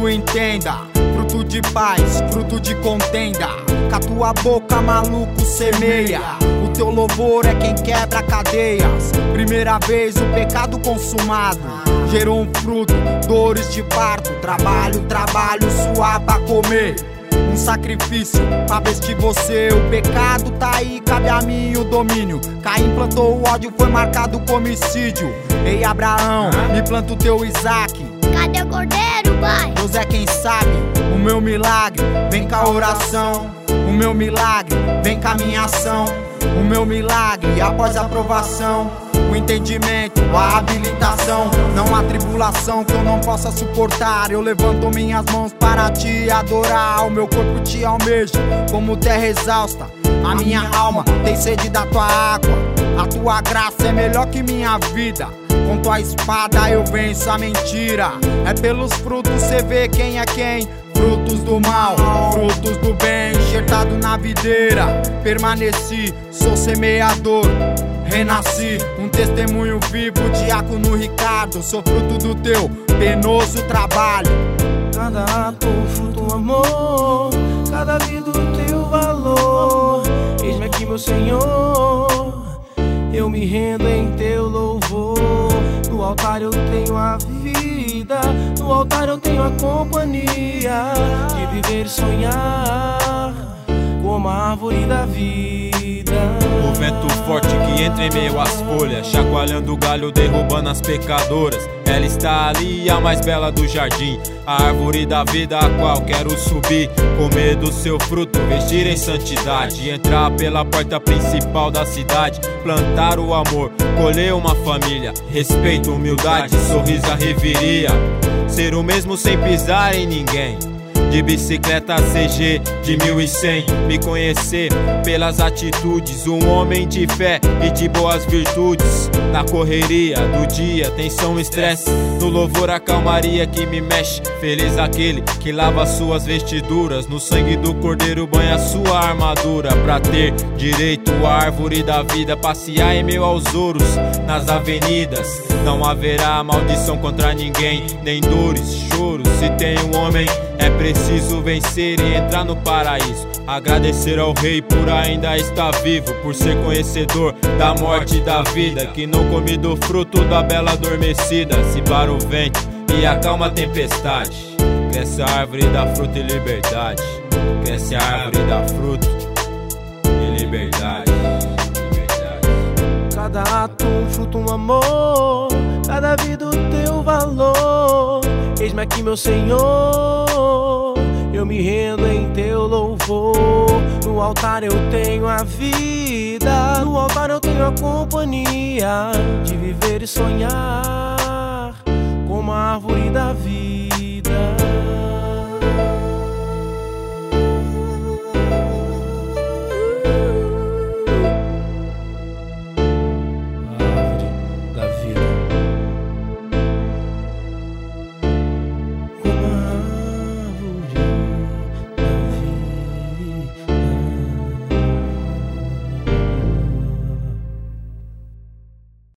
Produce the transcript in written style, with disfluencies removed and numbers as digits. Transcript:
tu entenda. Fruto de paz, fruto de contenda. Com a tua boca, maluco, semeia. O teu louvor é quem quebra cadeias. Primeira vez o pecado consumado gerou um fruto, dores de parto. Trabalho, trabalho, suar pra comer. Um sacrifício pra vestir você. O pecado tá aí, cabe a mim o domínio. Caim plantou o ódio, foi marcado com homicídio. Ei, Abraão, me planta o teu Isaac. Cadê o cordeiro, pai? Deus é quem sabe o meu milagre. Vem com a oração. O meu milagre, vem com a minha ação. O meu milagre, após a aprovação. O entendimento, a habilitação. Não há tribulação que eu não possa suportar. Eu levanto minhas mãos para te adorar. O meu corpo te almeja como terra exausta. A minha alma tem sede da tua água. A tua graça é melhor que minha vida. Com tua espada eu venço a mentira. É pelos frutos cê vê quem é quem. Frutos do mal, frutos do bem. Enxertado na videira, permaneci, sou semeador. Renasci, um testemunho vivo, diácono Ricardo. Sou fruto do teu penoso trabalho. Cada ato, fruto, amor. Cada vida, o teu valor. Eis-me aqui, meu Senhor. Eu me rendo em teu louvor. No altar eu tenho a vida. No altar eu tenho a companhia de viver e sonhar como a árvore da vida. O vento forte que entra em meio às folhas, chacoalhando o galho, derrubando as pecadoras. Ela está ali, a mais bela do jardim, a árvore da vida a qual quero subir. Comer do seu fruto, vestir em santidade, entrar pela porta principal da cidade. Plantar o amor, colher uma família, respeito, humildade, sorriso, a reveria. Ser o mesmo sem pisar em ninguém. De bicicleta CG de 1100, me conhecer pelas atitudes, um homem de fé e de boas virtudes. Na correria do dia, tensão, estresse, no louvor a calmaria que me mexe. Feliz aquele que lava suas vestiduras, no sangue do cordeiro banha sua armadura. Pra ter direito à árvore da vida, passear em meio aos ouros nas avenidas. Não haverá maldição contra ninguém, nem dores, choros. Se tem um homem, é preciso vencer e entrar no paraíso. Agradecer ao rei por ainda estar vivo, por ser conhecedor da morte e da vida, que não come do fruto da bela adormecida. Se para o vento e acalma a tempestade, cresce a árvore da fruta e liberdade. Cresce a árvore da fruta e liberdade. Cada ato, um fruto, um amor. Cada vida, o teu valor. Eis-me aqui, meu Senhor. Eu me rendo em teu louvor. No altar eu tenho a vida. No altar eu tenho a companhia de viver e sonhar como a árvore da vida.